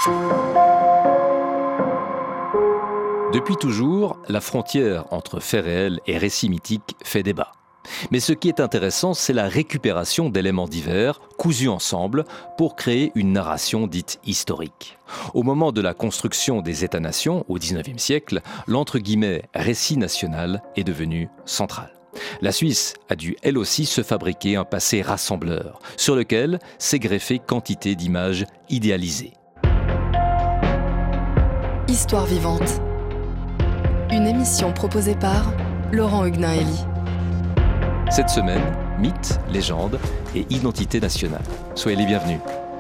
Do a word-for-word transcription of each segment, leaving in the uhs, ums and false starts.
Depuis toujours, la frontière entre fait réel et récit mythique fait débat. Mais ce qui est intéressant, c'est la récupération d'éléments divers, cousus ensemble, pour créer une narration dite historique. Au moment de la construction des États-nations, au dix-neuvième siècle, l'entre guillemets récit national est devenu central. La Suisse a dû elle aussi se fabriquer un passé rassembleur, sur lequel s'est greffée quantité d'images idéalisées. Histoire vivante. Une émission proposée par Laurent Huguenin-Hélie. Cette semaine, mythes, légendes et identité nationale. Soyez les bienvenus.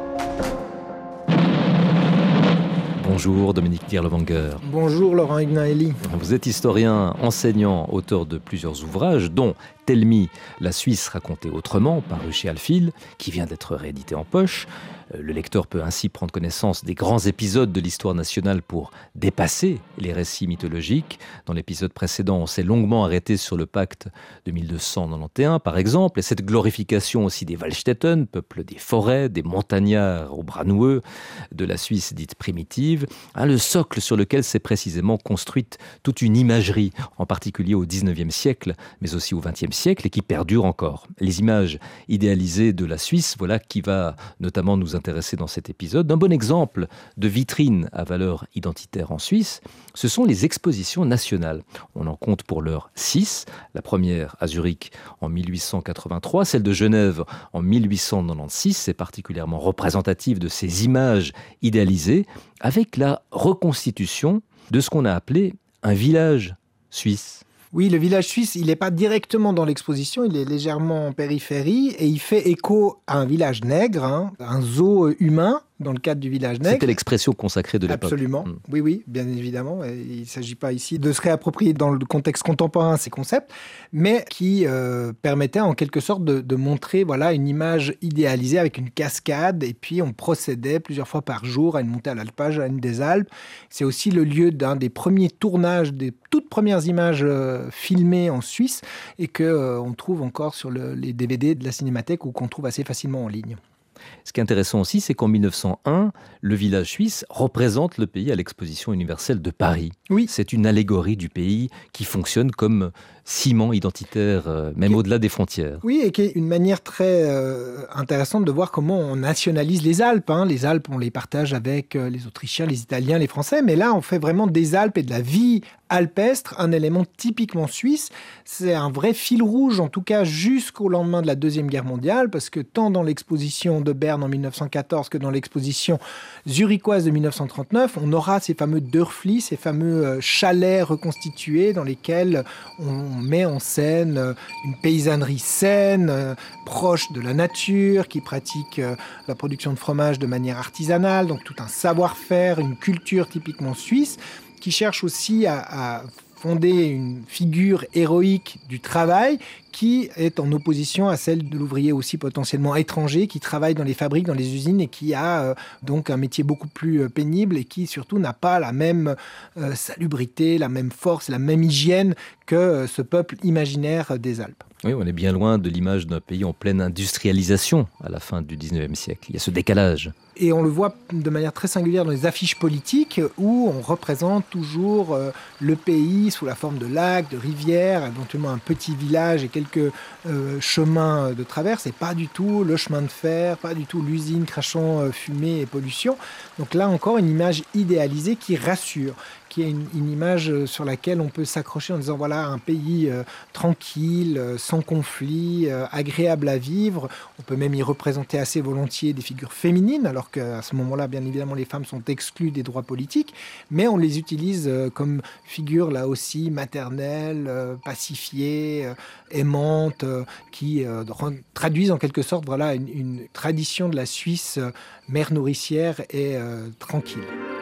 Bonjour Dominique Dirlewanger. Bonjour Laurent Huguenin-Hélie. Vous êtes historien, enseignant, auteur de plusieurs ouvrages, dont Telmi, la Suisse racontée autrement, paru chez Alphil, qui vient d'être réédité en poche. Le lecteur peut ainsi prendre connaissance des grands épisodes de l'histoire nationale pour dépasser les récits mythologiques. Dans l'épisode précédent, on s'est longuement arrêté sur le pacte de mille deux cent quatre-vingt-onze, par exemple, et cette glorification aussi des Waldstätten, peuple des forêts, des montagnards aux bras noueux, de la Suisse dite primitive, hein, le socle sur lequel s'est précisément construite toute une imagerie, en particulier au dix-neuvième siècle, mais aussi au vingtième siècle, et qui perdure encore. Les images idéalisées de la Suisse, voilà qui va notamment nous intéressé dans cet épisode. Un bon exemple de vitrine à valeur identitaire en Suisse, ce sont les expositions nationales. On en compte pour l'heure six, la première à Zurich en mille huit cent quatre-vingt-trois, celle de Genève en mille huit cent quatre-vingt-seize, c'est particulièrement représentatif de ces images idéalisées, avec la reconstitution de ce qu'on a appelé un village suisse. Oui, le village suisse, il n'est pas directement dans l'exposition, il est légèrement en périphérie et il fait écho à un village nègre, hein, un zoo humain dans le cadre du village nègre. C'était l'expression consacrée de l'époque. Absolument, mmh. oui, oui, bien évidemment. Il ne s'agit pas ici de se réapproprier dans le contexte contemporain ces concepts, mais qui euh, permettaient en quelque sorte de, de montrer voilà, une image idéalisée avec une cascade, et puis on procédait plusieurs fois par jour à une montée à l'alpage, à une des Alpes. C'est aussi le lieu d'un des premiers tournages, des toutes premières images euh, filmées en Suisse, et qu'on euh, trouve encore sur le, les D V D de la Cinémathèque, ou qu'on trouve assez facilement en ligne. Ce qui est intéressant aussi, c'est qu'en mille neuf cent un, le village suisse représente le pays à l'exposition universelle de Paris. Oui. C'est une allégorie du pays qui fonctionne comme ciment identitaire, euh, même qui... au-delà des frontières. Oui, et qui est une manière très euh, intéressante de voir comment on nationalise les Alpes. Hein. Les Alpes, on les partage avec euh, les Autrichiens, les Italiens, les Français, mais là, on fait vraiment des Alpes et de la vie alpestre, un élément typiquement suisse. C'est un vrai fil rouge, en tout cas jusqu'au lendemain de la Deuxième Guerre mondiale, parce que tant dans l'exposition de Berne en mille neuf cent quatorze que dans l'exposition zurichoise de mille neuf cent trente-neuf, on aura ces fameux Dörfli, ces fameux chalets reconstitués dans lesquels on met en scène une paysannerie saine, proche de la nature, qui pratique la production de fromage de manière artisanale, donc tout un savoir-faire, une culture typiquement suisse, qui cherche aussi à, à fonder une figure héroïque du travail qui est en opposition à celle de l'ouvrier aussi potentiellement étranger qui travaille dans les fabriques, dans les usines et qui a euh, donc un métier beaucoup plus euh, pénible et qui surtout n'a pas la même euh, salubrité, la même force, la même hygiène que euh, ce peuple imaginaire des Alpes. Oui, on est bien loin de l'image d'un pays en pleine industrialisation à la fin du dix-neuvième siècle. Il y a ce décalage. Et on le voit de manière très singulière dans les affiches politiques où on représente toujours euh, le pays sous la forme de lacs, de rivières, éventuellement un petit village et quelques euh, chemins de traverse, et pas du tout le chemin de fer, pas du tout l'usine crachant euh, fumée et pollution. Donc là encore, une image idéalisée qui rassure, qui est une, une image sur laquelle on peut s'accrocher en disant voilà un pays euh, tranquille, euh, sans conflit, euh, agréable à vivre. On peut même y représenter assez volontiers des figures féminines, alors qu'à ce moment-là, bien évidemment, les femmes sont exclues des droits politiques, mais on les utilise euh, comme figures là aussi maternelles, euh, pacifiées, euh, aimantes, euh, qui euh, traduisent en quelque sorte voilà une, une tradition de la Suisse euh, mère nourricière et euh, tranquille.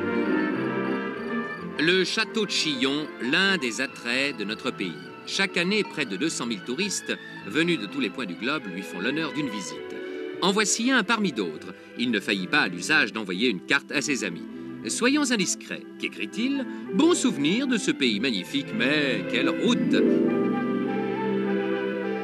Le château de Chillon, l'un des attraits de notre pays. Chaque année, près de deux cent mille touristes venus de tous les points du globe lui font l'honneur d'une visite. En voici un parmi d'autres. Il ne faillit pas à l'usage d'envoyer une carte à ses amis. Soyons indiscrets, qu'écrit-il ? Bon souvenir de ce pays magnifique, mais quelle route !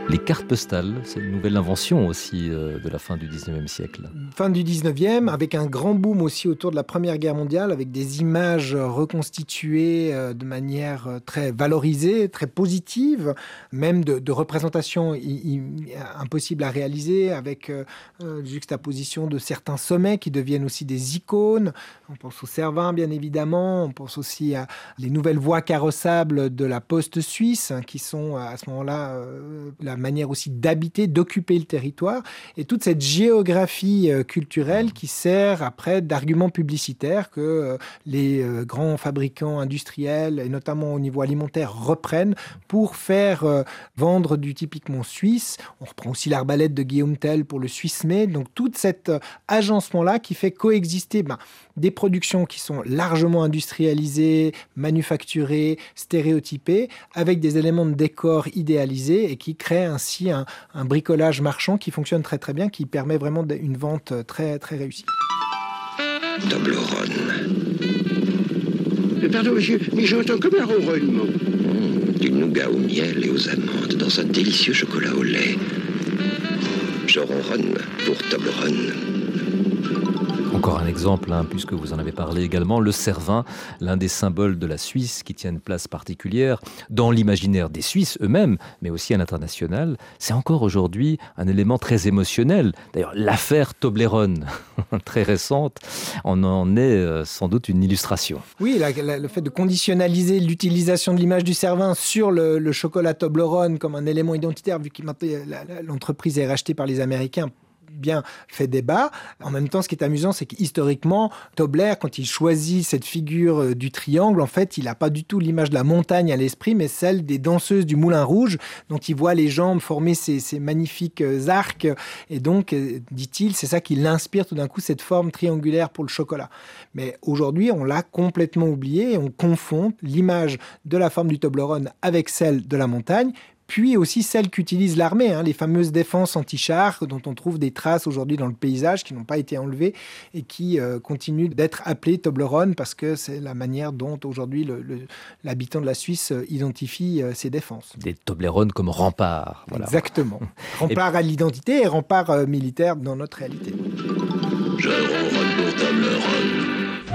Les cartes postales, c'est une nouvelle invention aussi euh, de la fin du dix-neuvième siècle. Fin du dix-neuvième, avec un grand boom aussi autour de la Première Guerre mondiale, avec des images reconstituées euh, de manière très valorisée, très positive, même de, de représentations i- i- impossibles à réaliser, avec euh, euh, juxtaposition de certains sommets qui deviennent aussi des icônes. On pense au Cervin, bien évidemment. On pense aussi à les nouvelles voies carrossables de la poste suisse, hein, qui sont à ce moment-là euh, la manière aussi d'habiter, d'occuper le territoire, et toute cette géographie euh, culturelle qui sert après d'argument publicitaire que euh, les euh, grands fabricants industriels, et notamment au niveau alimentaire, reprennent pour faire euh, vendre du typiquement suisse. On reprend aussi l'arbalète de Guillaume Tell pour le Swiss Made. Donc toute cet euh, agencement-là qui fait coexister ben, des productions qui sont largement industrialisées, manufacturées, stéréotypées, avec des éléments de décor idéalisés et qui créent ainsi un, un bricolage marchand qui fonctionne très très bien, qui permet vraiment une vente très très réussie. Toblerone. Pardon, monsieur, mais j'entends comme un ronronnement. Mmh, du nougat au miel et aux amandes dans un délicieux chocolat au lait. Je ronronne pour Toblerone. Encore un exemple, hein, puisque vous en avez parlé également, le Cervin, l'un des symboles de la Suisse qui tient une place particulière dans l'imaginaire des Suisses eux-mêmes, mais aussi à l'international. C'est encore aujourd'hui un élément très émotionnel. D'ailleurs, l'affaire Toblerone, très récente, en en est euh, sans doute une illustration. Oui, la, la, le fait de conditionnaliser l'utilisation de l'image du Cervin sur le, le chocolat Toblerone comme un élément identitaire, vu que l'entreprise est rachetée par les Américains, bien fait débat. En même temps, ce qui est amusant, c'est qu'historiquement, Tobler, quand il choisit cette figure du triangle, en fait, il n'a pas du tout l'image de la montagne à l'esprit, mais celle des danseuses du Moulin Rouge, dont il voit les jambes former ces, ces magnifiques arcs. Et donc, dit-il, c'est ça qui l'inspire tout d'un coup, cette forme triangulaire pour le chocolat. Mais aujourd'hui, on l'a complètement oublié et on confond l'image de la forme du Toblerone avec celle de la montagne, puis aussi celles qu'utilise l'armée, hein, les fameuses défenses anti-chars dont on trouve des traces aujourd'hui dans le paysage qui n'ont pas été enlevées et qui euh, continuent d'être appelées Toblerone parce que c'est la manière dont aujourd'hui le, le, l'habitant de la Suisse identifie euh, ses défenses. Des Toblerone comme rempart. Voilà. Exactement. Rempart et... à l'identité et rempart euh, militaire dans notre réalité. Je ronronne pour Toblerone.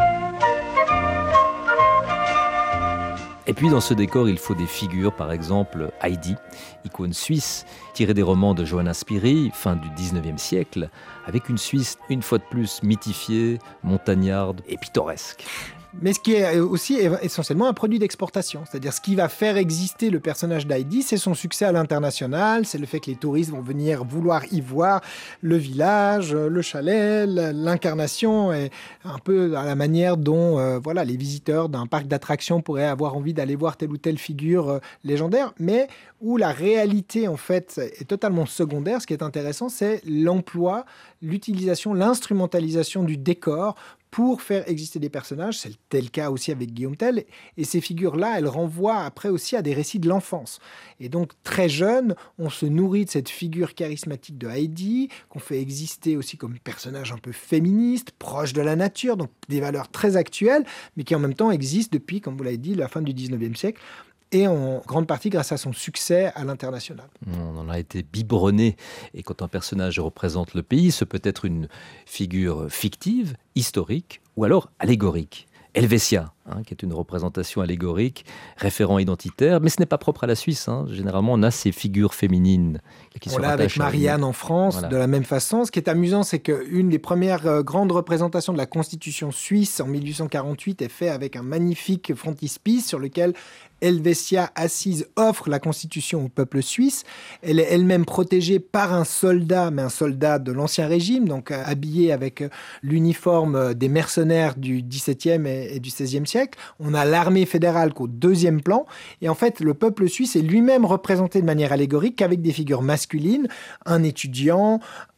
Et puis dans ce décor, il faut des figures, par exemple Heidi, icône suisse, tirée des romans de Johanna Spyri, fin du dix-neuvième siècle, avec une Suisse une fois de plus mythifiée, montagnarde et pittoresque. Mais ce qui est aussi essentiellement un produit d'exportation. C'est-à-dire ce qui va faire exister le personnage d'Heidi, c'est son succès à l'international, c'est le fait que les touristes vont venir vouloir y voir le village, le chalet, l'incarnation, et un peu à la manière dont euh, voilà, les visiteurs d'un parc d'attractions pourraient avoir envie d'aller voir telle ou telle figure euh, légendaire, mais où la réalité en fait est totalement secondaire. Ce qui est intéressant, c'est l'emploi, l'utilisation, l'instrumentalisation du décor pour faire exister des personnages. C'était le cas aussi avec Guillaume Tell. Et ces figures-là, elles renvoient après aussi à des récits de l'enfance. Et donc, très jeune, on se nourrit de cette figure charismatique de Heidi, qu'on fait exister aussi comme personnage un peu féministe, proche de la nature, donc des valeurs très actuelles, mais qui en même temps existent depuis, comme vous l'avez dit, la fin du dix-neuvième siècle, et en grande partie grâce à son succès à l'international. On en a été biberonné. Et quand un personnage représente le pays, ce peut être une figure fictive, historique, ou alors allégorique. Helvetia, hein, qui est une représentation allégorique, référent identitaire, mais ce n'est pas propre à la Suisse. Hein. Généralement, on a ces figures féminines qui on se l'a avec Marianne en France, voilà. De la même façon. Ce qui est amusant, c'est qu'une des premières euh, grandes représentations de la Constitution suisse en mille huit cent quarante-huit est faite avec un magnifique frontispice sur lequel Helvetia assise offre la Constitution au peuple suisse. Elle est elle-même protégée par un soldat, mais un soldat de l'Ancien Régime, donc euh, habillé avec euh, l'uniforme des mercenaires du dix-septième et, et du seizième siècle. On a l'armée fédérale qu'au deuxième plan. Et en fait, le peuple suisse est lui-même représenté de manière allégorique avec des figures masculines, un étudiant,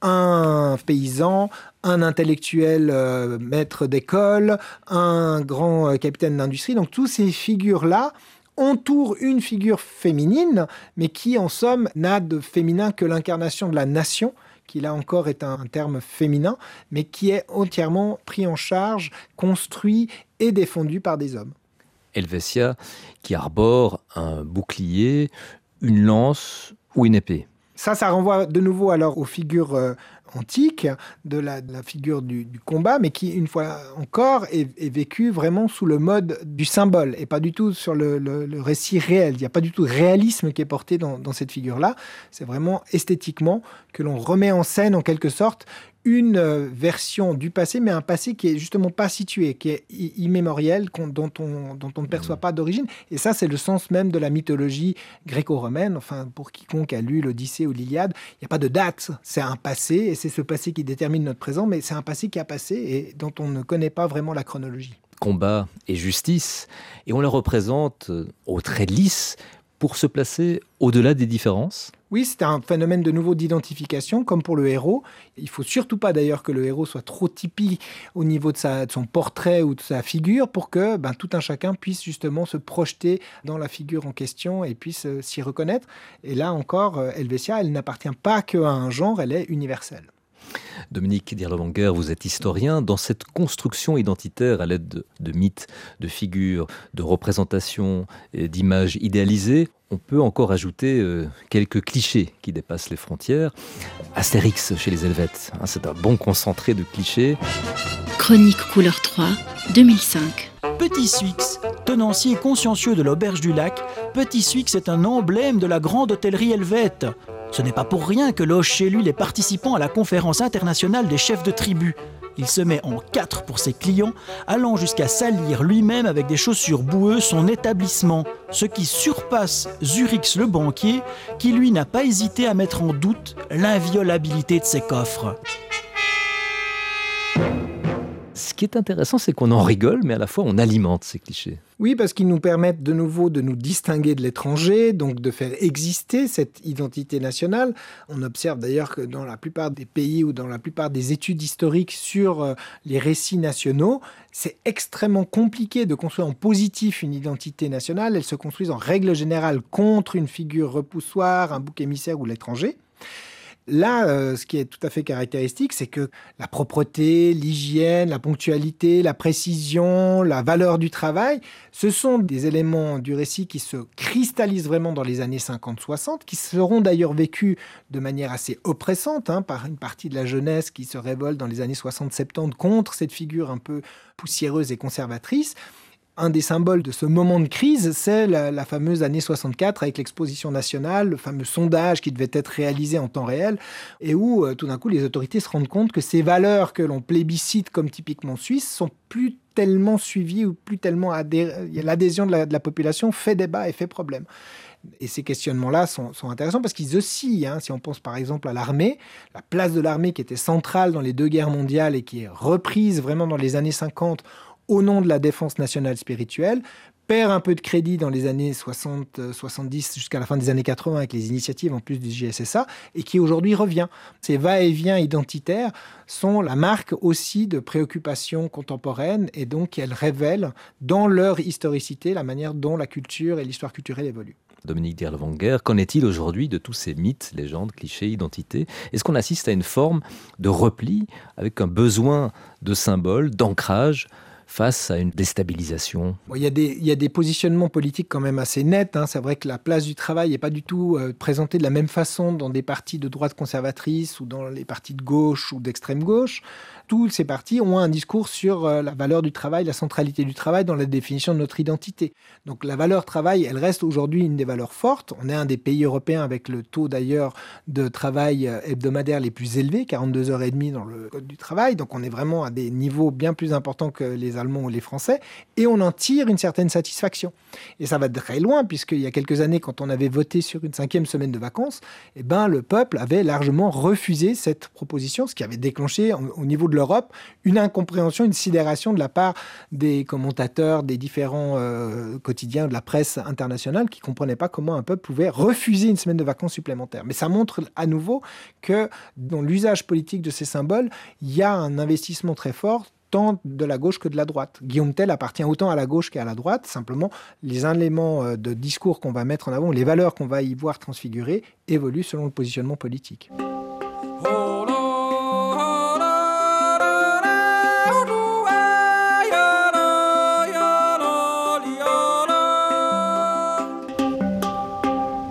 un paysan, un intellectuel euh, maître d'école, un grand euh, capitaine d'industrie. Donc, toutes ces figures-là entoure une figure féminine, mais qui, en somme, n'a de féminin que l'incarnation de la nation, qui là encore est un, un terme féminin, mais qui est entièrement pris en charge, construit et défendu par des hommes. Helvetia, qui arbore un bouclier, une lance ou une épée. Ça, ça renvoie de nouveau alors aux figures euh, antiques, de la, de la figure du, du combat, mais qui, une fois encore, est, est vécue vraiment sous le mode du symbole et pas du tout sur le, le, le récit réel. Il n'y a pas du tout de réalisme qui est porté dans, dans cette figure-là. C'est vraiment esthétiquement que l'on remet en scène, en quelque sorte, une version du passé, mais un passé qui est justement pas situé, qui est immémoriel, dont on, dont on ne perçoit pas d'origine. Et ça, c'est le sens même de la mythologie gréco-romaine. Enfin, pour quiconque a lu l'Odyssée ou l'Iliade, il n'y a pas de date. C'est un passé, et c'est ce passé qui détermine notre présent, mais c'est un passé qui a passé et dont on ne connaît pas vraiment la chronologie. Combat et justice, et on la représente au trait lisse pour se placer au-delà des différences. Oui, c'est un phénomène de nouveau d'identification, comme pour le héros. Il ne faut surtout pas d'ailleurs que le héros soit trop typique au niveau de, sa, de son portrait ou de sa figure pour que ben, tout un chacun puisse justement se projeter dans la figure en question et puisse euh, s'y reconnaître. Et là encore, euh, Helvetia, elle n'appartient pas qu'à un genre, elle est universelle. Dominique Dirlewanger, vous êtes historien. Dans cette construction identitaire à l'aide de, de mythes, de figures, de représentations, d'images idéalisées, on peut encore ajouter euh, quelques clichés qui dépassent les frontières. Astérix chez les Helvètes, hein, c'est un bon concentré de clichés. Chronique Couleur trois, deux mille cinq. Petit Suix, tenancier consciencieux de l'Auberge du Lac, Petit Suix est un emblème de la grande hôtellerie helvète. Ce n'est pas pour rien que loge chez lui les participants à la conférence internationale des chefs de tribu. Il se met en quatre pour ses clients, allant jusqu'à salir lui-même avec des chaussures boueuses son établissement, ce qui surpasse Zurix le banquier, qui lui n'a pas hésité à mettre en doute l'inviolabilité de ses coffres. Ce qui est intéressant, c'est qu'on en rigole, mais à la fois on alimente ces clichés. Oui, parce qu'ils nous permettent de nouveau de nous distinguer de l'étranger, donc de faire exister cette identité nationale. On observe d'ailleurs que dans la plupart des pays ou dans la plupart des études historiques sur les récits nationaux, c'est extrêmement compliqué de construire en positif une identité nationale. Elles se construisent en règle générale contre une figure repoussoire, un bouc émissaire ou l'étranger. Là, euh, ce qui est tout à fait caractéristique, c'est que la propreté, l'hygiène, la ponctualité, la précision, la valeur du travail, ce sont des éléments du récit qui se cristallisent vraiment dans les années cinquante soixante, qui seront d'ailleurs vécus de manière assez oppressante hein, par une partie de la jeunesse qui se révolte dans les années soixante soixante-dix contre cette figure un peu poussiéreuse et conservatrice. Un des symboles de ce moment de crise, c'est la, la fameuse année soixante-quatre avec l'exposition nationale, le fameux sondage qui devait être réalisé en temps réel et où euh, tout d'un coup les autorités se rendent compte que ces valeurs que l'on plébiscite comme typiquement suisses sont plus tellement suivies ou plus tellement adhé... l'adhésion de la, de la population fait débat et fait problème. Et ces questionnements-là sont, sont intéressants parce qu'ils oscillent. Hein. Si on pense par exemple à l'armée, la place de l'armée qui était centrale dans les deux guerres mondiales et qui est reprise vraiment dans les années cinquante au nom de la défense nationale spirituelle, perd un peu de crédit dans les années soixante soixante-dix jusqu'à la fin des années quatre-vingts avec les initiatives en plus du J S S A et qui aujourd'hui revient. Ces va-et-vient identitaires sont la marque aussi de préoccupations contemporaines et donc elles révèlent dans leur historicité la manière dont la culture et l'histoire culturelle évoluent. Dominique Dirlewanger, qu'en est-il aujourd'hui de tous ces mythes, légendes, clichés, identités ? Est-ce qu'on assiste à une forme de repli avec un besoin de symboles, d'ancrage face à une déstabilisation? Bon, il y a des, il y a des positionnements politiques quand même assez nets. Hein. C'est vrai que la place du travail n'est pas du tout euh, présentée de la même façon dans des partis de droite conservatrice ou dans les partis de gauche ou d'extrême gauche. Tous ces partis ont un discours sur euh, la valeur du travail, la centralité du travail dans la définition de notre identité. Donc la valeur travail, elle reste aujourd'hui une des valeurs fortes. On est un des pays européens avec le taux d'ailleurs de travail hebdomadaire les plus élevés, quarante-deux heures trente dans le code du travail. Donc on est vraiment à des niveaux bien plus importants que les Allemands ou les Français. Et on en tire une certaine satisfaction. Et ça va très loin, puisqu'il y a quelques années, quand on avait voté sur une cinquième semaine de vacances, eh ben, le peuple avait largement refusé cette proposition, ce qui avait déclenché au niveau de l'Europe une incompréhension, une sidération de la part des commentateurs des différents euh, quotidiens de la presse internationale qui ne comprenaient pas comment un peuple pouvait refuser une semaine de vacances supplémentaire. Mais ça montre à nouveau que dans l'usage politique de ces symboles, il y a un investissement très fort tant de la gauche que de la droite. Guillaume Tell appartient autant à la gauche qu'à la droite. Simplement, les éléments de discours qu'on va mettre en avant, les valeurs qu'on va y voir transfigurer, évoluent selon le positionnement politique. Les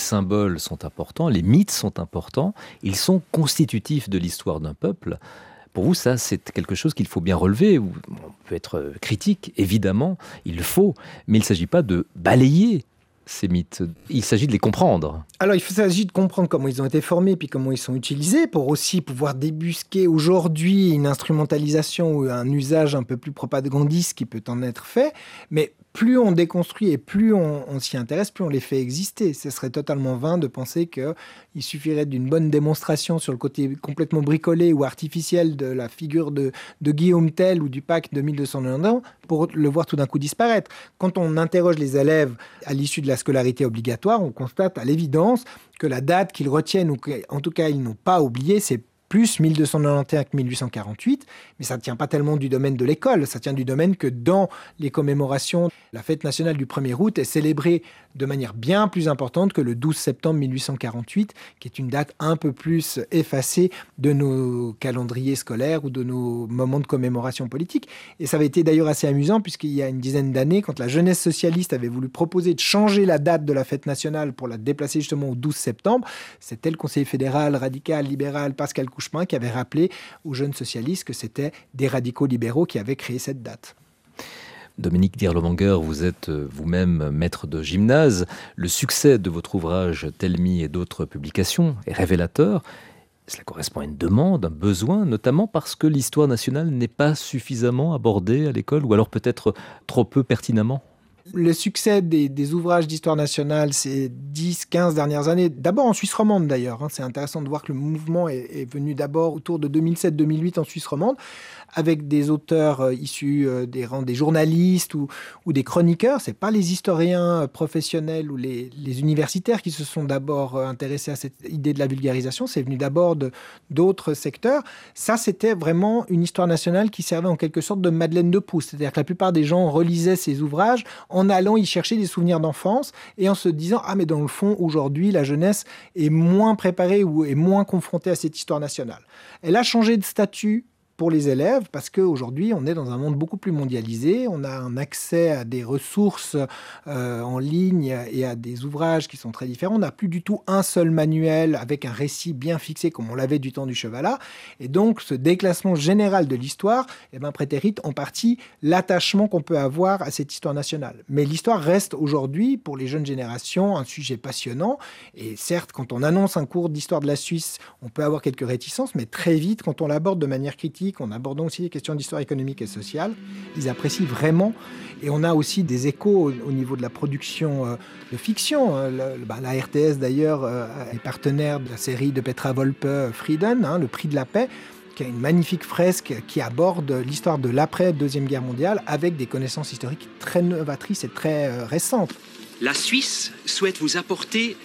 symboles sont importants, les mythes sont importants, ils sont constitutifs de l'histoire d'un peuple. Pour vous, ça, c'est quelque chose qu'il faut bien relever. On peut être critique, évidemment, il le faut, mais il ne s'agit pas de balayer ces mythes. Il s'agit de les comprendre. Alors, il s'agit de comprendre comment ils ont été formés, puis comment ils sont utilisés, pour aussi pouvoir débusquer aujourd'hui une instrumentalisation ou un usage un peu plus propagandiste qui peut en être fait. Mais plus on déconstruit et plus on, on s'y intéresse, plus on les fait exister. Ce serait totalement vain de penser qu'il suffirait d'une bonne démonstration sur le côté complètement bricolé ou artificiel de la figure de, de Guillaume Tell ou du pacte de mille deux cent quatre-vingt-dix pour le voir tout d'un coup disparaître. Quand on interroge les élèves à l'issue de la scolarité obligatoire, on constate à l'évidence que la date qu'ils retiennent, ou qu'en tout cas ils n'ont pas oublié, c'est plus mille deux cent quatre-vingt-onze que mille huit cent quarante-huit, mais ça ne tient pas tellement du domaine de l'école, ça tient du domaine que dans les commémorations, la fête nationale du premier août est célébrée de manière bien plus importante que le douze septembre mille huit cent quarante-huit, qui est une date un peu plus effacée de nos calendriers scolaires ou de nos moments de commémoration politique. Et ça avait été d'ailleurs assez amusant, puisqu'il y a une dizaine d'années, quand la jeunesse socialiste avait voulu proposer de changer la date de la fête nationale pour la déplacer justement au douze septembre, c'était le conseiller fédéral radical libéral Pascal Couchepin qui avait rappelé aux jeunes socialistes que c'était des radicaux libéraux qui avaient créé cette date. Dominique Dirlewanger, vous êtes vous-même maître de gymnase. Le succès de votre ouvrage Telmi et d'autres publications est révélateur. Cela correspond à une demande, un besoin, notamment parce que l'histoire nationale n'est pas suffisamment abordée à l'école, ou alors peut-être trop peu pertinemment. Le succès des, des ouvrages d'histoire nationale ces dix quinze dernières années, d'abord en Suisse romande d'ailleurs, hein, c'est intéressant de voir que le mouvement est, est venu d'abord autour de deux mille sept deux mille huit en Suisse romande, avec des auteurs euh, issus euh, des rangs des journalistes ou, ou des chroniqueurs. Ce n'est pas les historiens euh, professionnels ou les, les universitaires qui se sont d'abord euh, intéressés à cette idée de la vulgarisation, c'est venu d'abord de, d'autres secteurs. Ça, c'était vraiment une histoire nationale qui servait en quelque sorte de Madeleine de Proust, c'est-à-dire que la plupart des gens relisaient ces ouvrages en allant y chercher des souvenirs d'enfance et en se disant « Ah, mais dans le fond, aujourd'hui, la jeunesse est moins préparée ou est moins confrontée à cette histoire nationale. » Elle a changé de statut pour les élèves, parce qu'aujourd'hui, on est dans un monde beaucoup plus mondialisé, on a un accès à des ressources euh, en ligne et à des ouvrages qui sont très différents. On n'a plus du tout un seul manuel avec un récit bien fixé comme on l'avait du temps du Chevalat. Et donc, ce déclassement général de l'histoire eh ben, prétérite en partie l'attachement qu'on peut avoir à cette histoire nationale. Mais l'histoire reste aujourd'hui, pour les jeunes générations, un sujet passionnant. Et certes, quand on annonce un cours d'histoire de la Suisse, on peut avoir quelques réticences, mais très vite, quand on l'aborde de manière critique, en abordant aussi les questions d'histoire économique et sociale, ils apprécient vraiment. Et on a aussi des échos au, au niveau de la production euh, de fiction. Euh, le, bah, la R T S, d'ailleurs, euh, est partenaire de la série de Petra Volpe, Frieden, hein, Le Prix de la paix, qui a une magnifique fresque qui aborde l'histoire de l'après-deuxième guerre mondiale avec des connaissances historiques très novatrices et très euh, récentes. La Suisse souhaite vous apporter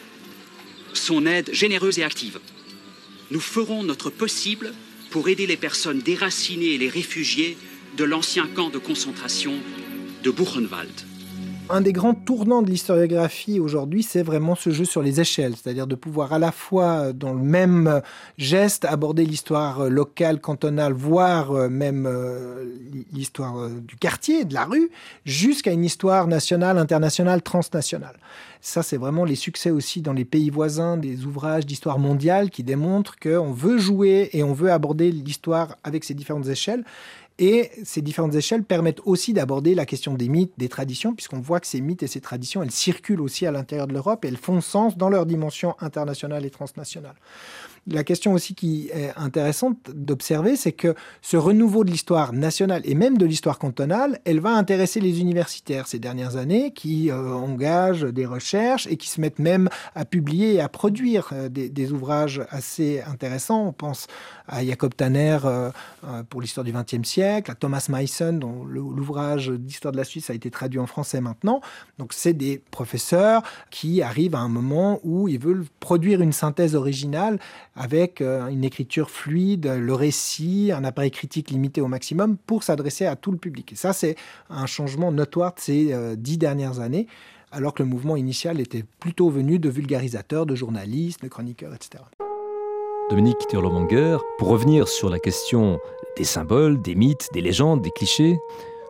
son aide généreuse et active. Nous ferons notre possible pour aider les personnes déracinées et les réfugiés de l'ancien camp de concentration de Buchenwald. Un des grands tournants de l'historiographie aujourd'hui, c'est vraiment ce jeu sur les échelles, c'est-à-dire de pouvoir à la fois, dans le même geste, aborder l'histoire locale, cantonale, voire même l'histoire du quartier, de la rue, jusqu'à une histoire nationale, internationale, transnationale. Ça, c'est vraiment les succès aussi dans les pays voisins des ouvrages d'histoire mondiale qui démontrent qu'on veut jouer et on veut aborder l'histoire avec ces différentes échelles. Et ces différentes échelles permettent aussi d'aborder la question des mythes, des traditions, puisqu'on voit que ces mythes et ces traditions, elles circulent aussi à l'intérieur de l'Europe et elles font sens dans leur dimension internationale et transnationale. La question aussi qui est intéressante d'observer, c'est que ce renouveau de l'histoire nationale et même de l'histoire cantonale, elle va intéresser les universitaires ces dernières années qui euh, engagent des recherches et qui se mettent même à publier et à produire euh, des, des ouvrages assez intéressants. On pense à Jacob Tanner euh, euh, pour l'histoire du vingtième siècle, à Thomas Meissen dont l'ouvrage d'histoire de la Suisse a été traduit en français maintenant. Donc c'est des professeurs qui arrivent à un moment où ils veulent produire une synthèse originale avec une écriture fluide, le récit, un appareil critique limité au maximum pour s'adresser à tout le public. Et ça, c'est un changement notoire de ces euh, dix dernières années, alors que le mouvement initial était plutôt venu de vulgarisateurs, de journalistes, de chroniqueurs, et cetera. Dominique Dirlewanger, pour revenir sur la question des symboles, des mythes, des légendes, des clichés,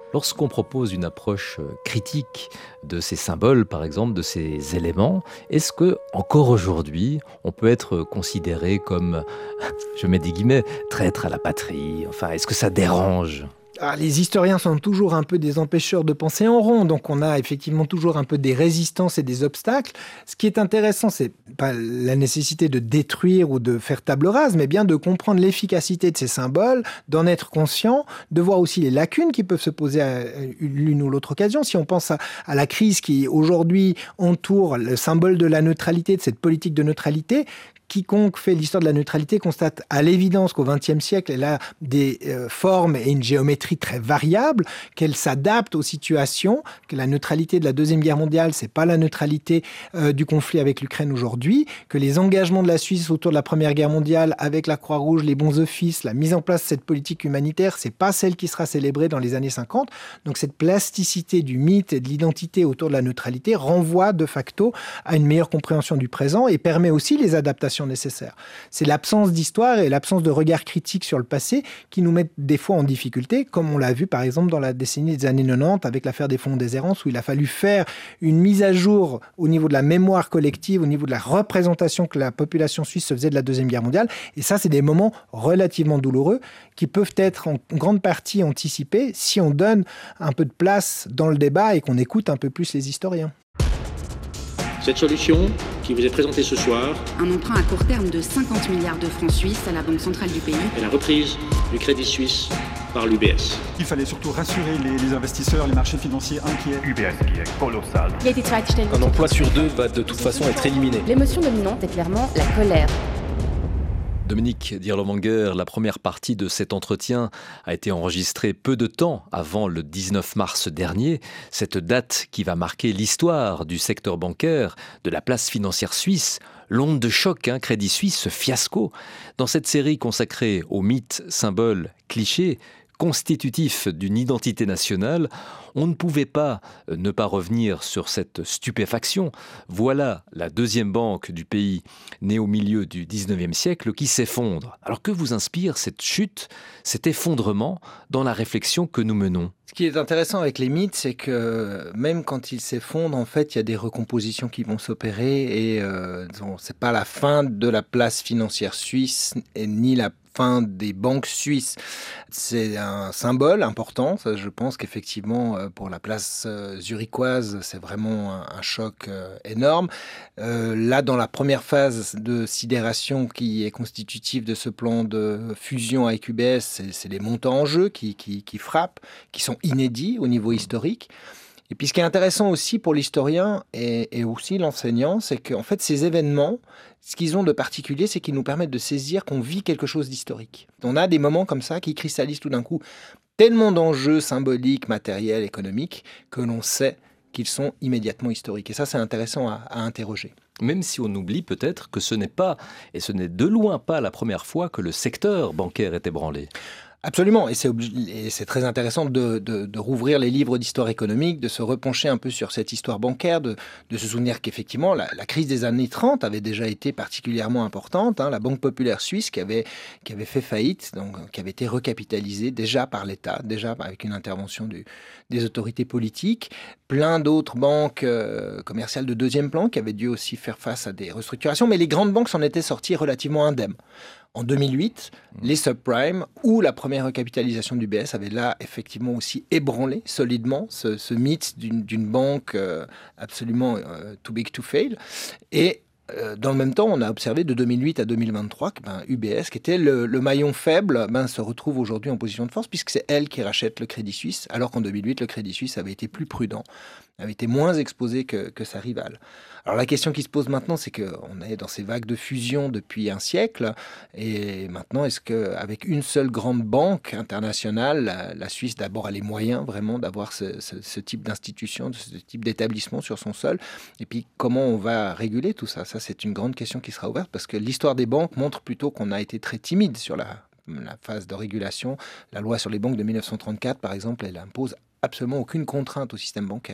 Lorsqu'on propose une approche critique de ces symboles, par exemple, de ces éléments, est-ce que encore aujourd'hui, on peut être considéré comme, je mets des guillemets, traître à la patrie? Enfin, est-ce que ça dérange ? Ah, les historiens sont toujours un peu des empêcheurs de penser en rond, donc on a effectivement toujours un peu des résistances et des obstacles. Ce qui est intéressant, c'est pas la nécessité de détruire ou de faire table rase, mais bien de comprendre l'efficacité de ces symboles, d'en être conscient, de voir aussi les lacunes qui peuvent se poser à l'une ou l'autre occasion. Si on pense à, à la crise qui aujourd'hui entoure le symbole de la neutralité, de cette politique de neutralité, quiconque fait l'histoire de la neutralité constate à l'évidence qu'au vingtième siècle, elle a des euh, formes et une géométrie très variables, qu'elle s'adapte aux situations, que la neutralité de la Deuxième Guerre mondiale, c'est pas la neutralité euh, du conflit avec l'Ukraine aujourd'hui, que les engagements de la Suisse autour de la Première Guerre mondiale avec la Croix-Rouge, les bons offices, la mise en place de cette politique humanitaire, c'est pas celle qui sera célébrée dans les années cinquante. Donc cette plasticité du mythe et de l'identité autour de la neutralité renvoie de facto à une meilleure compréhension du présent et permet aussi les adaptations nécessaires. C'est l'absence d'histoire et l'absence de regard critique sur le passé qui nous mettent des fois en difficulté, comme on l'a vu par exemple dans la décennie des années quatre-vingt-dix avec l'affaire des fonds des errances, où il a fallu faire une mise à jour au niveau de la mémoire collective, au niveau de la représentation que la population suisse se faisait de la Deuxième Guerre mondiale. Et ça, c'est des moments relativement douloureux qui peuvent être en grande partie anticipés si on donne un peu de place dans le débat et qu'on écoute un peu plus les historiens. Cette solution qui vous est présentée ce soir, un emprunt à court terme de cinquante milliards de francs suisses à la Banque centrale du pays, est la reprise du Crédit Suisse par l'U B S. Il fallait surtout rassurer les, les investisseurs, les marchés financiers inquiets. U B S qui est colossal. Un emploi sur deux va de toute façon être éliminé. L'émotion dominante est clairement la colère. Dominique Dirlewanger, la première partie de cet entretien a été enregistrée peu de temps avant le dix-neuf mars dernier, cette date qui va marquer l'histoire du secteur bancaire, de la place financière suisse, l'onde de choc, hein, Crédit Suisse, ce fiasco. Dans cette série consacrée aux mythes, symboles, clichés, constitutif d'une identité nationale, on ne pouvait pas ne pas revenir sur cette stupéfaction. Voilà la deuxième banque du pays, née au milieu du dix-neuvième siècle, qui s'effondre. Alors que vous inspire cette chute, cet effondrement dans la réflexion que nous menons ? Ce qui est intéressant avec les mythes, c'est que même quand ils s'effondrent, en fait, il y a des recompositions qui vont s'opérer et euh, c'est pas la fin de la place financière suisse et ni la fin des banques suisses. C'est un symbole important. Ça, je pense qu'effectivement, pour la place zurichoise, c'est vraiment un, un choc euh, énorme. Euh, là, dans la première phase de sidération qui est constitutive de ce plan de fusion avec U B S, c'est, c'est les montants en jeu qui, qui, qui frappent, qui sont inédits au niveau historique. Et puis ce qui est intéressant aussi pour l'historien et, et aussi l'enseignant, c'est qu'en fait ces événements, ce qu'ils ont de particulier, c'est qu'ils nous permettent de saisir qu'on vit quelque chose d'historique. On a des moments comme ça qui cristallisent tout d'un coup tellement d'enjeux symboliques, matériels, économiques, que l'on sait qu'ils sont immédiatement historiques. Et ça, c'est intéressant à, à interroger. Même si on oublie peut-être que ce n'est pas, et ce n'est de loin pas la première fois que le secteur bancaire est ébranlé. Absolument, et c'est, obli- et c'est très intéressant de, de, de rouvrir les livres d'histoire économique, de se repencher un peu sur cette histoire bancaire, de, de se souvenir qu'effectivement la, la crise des années trente avait déjà été particulièrement importante. Hein, la Banque populaire suisse qui avait, qui avait fait faillite, donc, qui avait été recapitalisée déjà par l'État, déjà avec une intervention du, des autorités politiques. Plein d'autres banques euh, commerciales de deuxième plan qui avaient dû aussi faire face à des restructurations, mais les grandes banques s'en étaient sorties relativement indemnes. En deux mille huit, les subprimes ou la première recapitalisation du U B S avaient là effectivement aussi ébranlé solidement ce, ce mythe d'une, d'une banque euh, absolument euh, too big to fail. Et euh, dans le même temps, on a observé de deux mille huit à deux mille vingt-trois que ben, U B S, qui était le, le maillon faible, ben, se retrouve aujourd'hui en position de force puisque c'est elle qui rachète le Crédit Suisse, alors qu'en deux mille huit, le Crédit Suisse avait été plus prudent, avait été moins exposé que, que sa rivale. Alors la question qui se pose maintenant, c'est qu'on est dans ces vagues de fusion depuis un siècle, et maintenant, est-ce qu'avec une seule grande banque internationale, la, la Suisse d'abord a les moyens vraiment d'avoir ce, ce, ce type d'institution, ce type d'établissement sur son sol, et puis comment on va réguler tout ça ? Ça, c'est une grande question qui sera ouverte, parce que l'histoire des banques montre plutôt qu'on a été très timide sur la, la phase de régulation. La loi sur les banques de dix-neuf cent trente-quatre, par exemple, elle impose absolument aucune contrainte au système bancaire.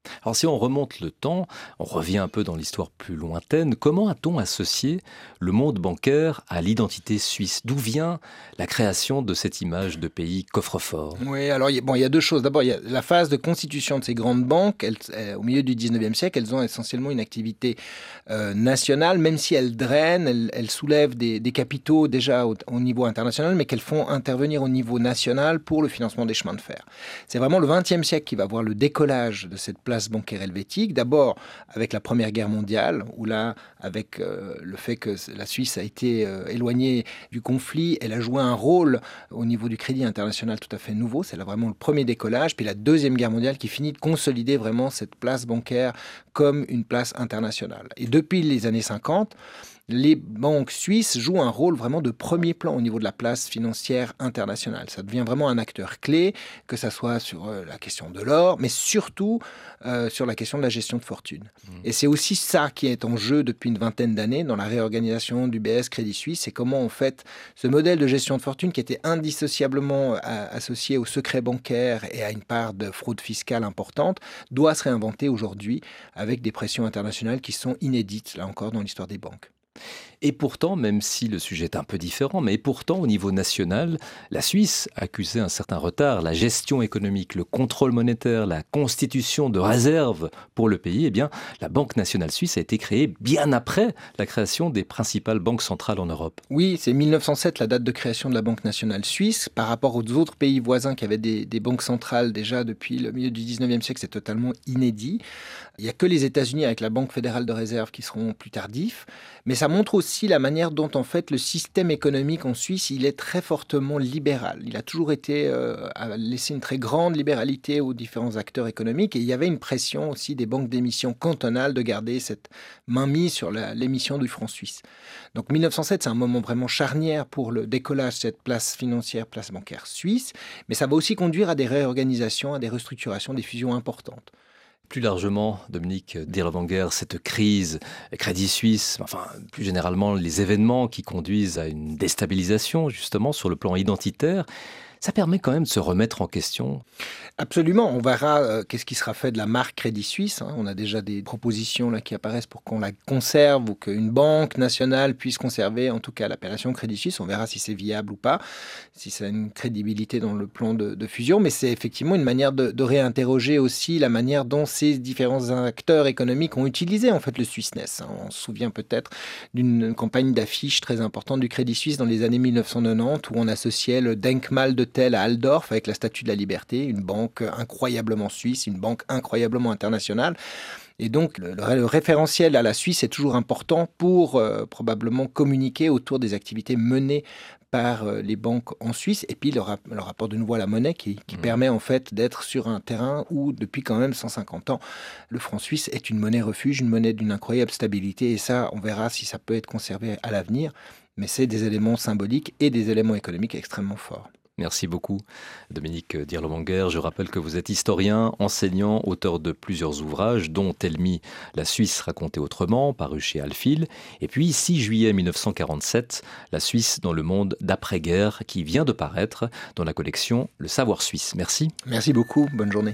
Alors si on remonte le temps, on revient un peu dans l'histoire plus lointaine, comment a-t-on associé le monde bancaire à l'identité suisse? D'où vient la création de cette image de pays coffre-fort? Oui, alors bon, il y a deux choses. D'abord, il y a la phase de constitution de ces grandes banques. Elles, elles, au milieu du dix-neuvième siècle, elles ont essentiellement une activité euh, nationale, même si elles drainent, elles, elles soulèvent des, des capitaux déjà au, au niveau international, mais qu'elles font intervenir au niveau national pour le financement des chemins de fer. C'est vraiment le vingtième siècle qui va voir le décollage de cette place bancaire helvétique, d'abord avec la Première Guerre mondiale, où là, avec euh, le fait que la Suisse a été euh, éloignée du conflit, elle a joué un rôle au niveau du crédit international tout à fait nouveau. C'est là vraiment le premier décollage. Puis la Deuxième Guerre mondiale qui finit de consolider vraiment cette place bancaire comme une place internationale. Et depuis les années cinquante, les banques suisses jouent un rôle vraiment de premier plan au niveau de la place financière internationale. Ça devient vraiment un acteur clé, que ce soit sur euh, la question de l'or, mais surtout euh, sur la question de la gestion de fortune. Mmh. Et c'est aussi ça qui est en jeu depuis une vingtaine d'années dans la réorganisation d'U B S Crédit Suisse. C'est comment, en fait, ce modèle de gestion de fortune qui était indissociablement à, associé au secret bancaire et à une part de fraude fiscale importante, doit se réinventer aujourd'hui avec des pressions internationales qui sont inédites, là encore, dans l'histoire des banques. Et pourtant, même si le sujet est un peu différent, mais pourtant au niveau national, la Suisse accusait un certain retard. La gestion économique, le contrôle monétaire, la constitution de réserves pour le pays, eh bien, la Banque nationale suisse a été créée bien après la création des principales banques centrales en Europe. Oui, c'est mille neuf cent sept la date de création de la Banque nationale suisse. Par rapport aux autres pays voisins qui avaient des, des banques centrales déjà depuis le milieu du dix-neuvième siècle, c'est totalement inédit. Il n'y a que les États-Unis avec la Banque fédérale de réserve qui seront plus tardifs. Mais ça montre aussi la manière dont, en fait, le système économique en Suisse, il est très fortement libéral. Il a toujours été, euh, a laissé une très grande libéralité aux différents acteurs économiques. Et il y avait une pression aussi des banques d'émission cantonales de garder cette mainmise sur la, l'émission du franc suisse. Donc mille neuf cent sept, c'est un moment vraiment charnière pour le décollage de cette place financière, place bancaire suisse. Mais ça va aussi conduire à des réorganisations, à des restructurations, des fusions importantes. Plus largement, Dominique Dirlewanger, cette crise Crédit Suisse, enfin plus généralement les événements qui conduisent à une déstabilisation justement sur le plan identitaire, ça permet quand même de se remettre en question. Absolument, on verra euh, qu'est-ce qui sera fait de la marque Crédit Suisse. Hein. On a déjà des propositions là, qui apparaissent pour qu'on la conserve ou qu'une banque nationale puisse conserver en tout cas l'appellation Crédit Suisse. On verra si c'est viable ou pas, si ça a une crédibilité dans le plan de, de fusion. Mais c'est effectivement une manière de, de réinterroger aussi la manière dont ces différents acteurs économiques ont utilisé en fait le Swissness. Hein. On se souvient peut-être d'une campagne d'affiches très importante du Crédit Suisse dans les années mille neuf cent quatre-vingt-dix où on associait le Denkmal de Tell à Altdorf avec la Statue de la Liberté, une banque incroyablement suisse, une banque incroyablement internationale. Et donc, le, le référentiel à la Suisse est toujours important pour euh, probablement communiquer autour des activités menées par euh, les banques en Suisse. Et puis, le, rap- le rapport de nouveau à la monnaie qui, qui mmh. permet en fait d'être sur un terrain où, depuis quand même cent cinquante ans, le franc suisse est une monnaie refuge, une monnaie d'une incroyable stabilité. Et ça, on verra si ça peut être conservé à l'avenir. Mais c'est des éléments symboliques et des éléments économiques extrêmement forts. Merci beaucoup, Dominique Dirlewanger. Je rappelle que vous êtes historien, enseignant, auteur de plusieurs ouvrages, dont Tell-me, La Suisse racontée autrement, paru chez Alphil. Et puis, six juillet mille neuf cent quarante-sept, La Suisse dans le monde d'après-guerre, qui vient de paraître dans la collection Le Savoir Suisse. Merci. Merci beaucoup. Bonne journée.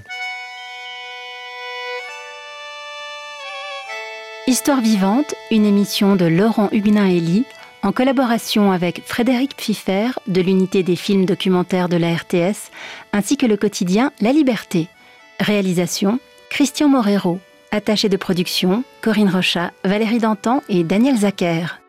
Histoire vivante, une émission de Laurent Huguenin-Elie, en collaboration avec Frédéric Pfiffer de l'unité des films documentaires de la R T S, ainsi que le quotidien La Liberté. Réalisation, Christian Morero. Attaché de production, Corinne Rochat, Valérie Dantan et Daniel Zacher.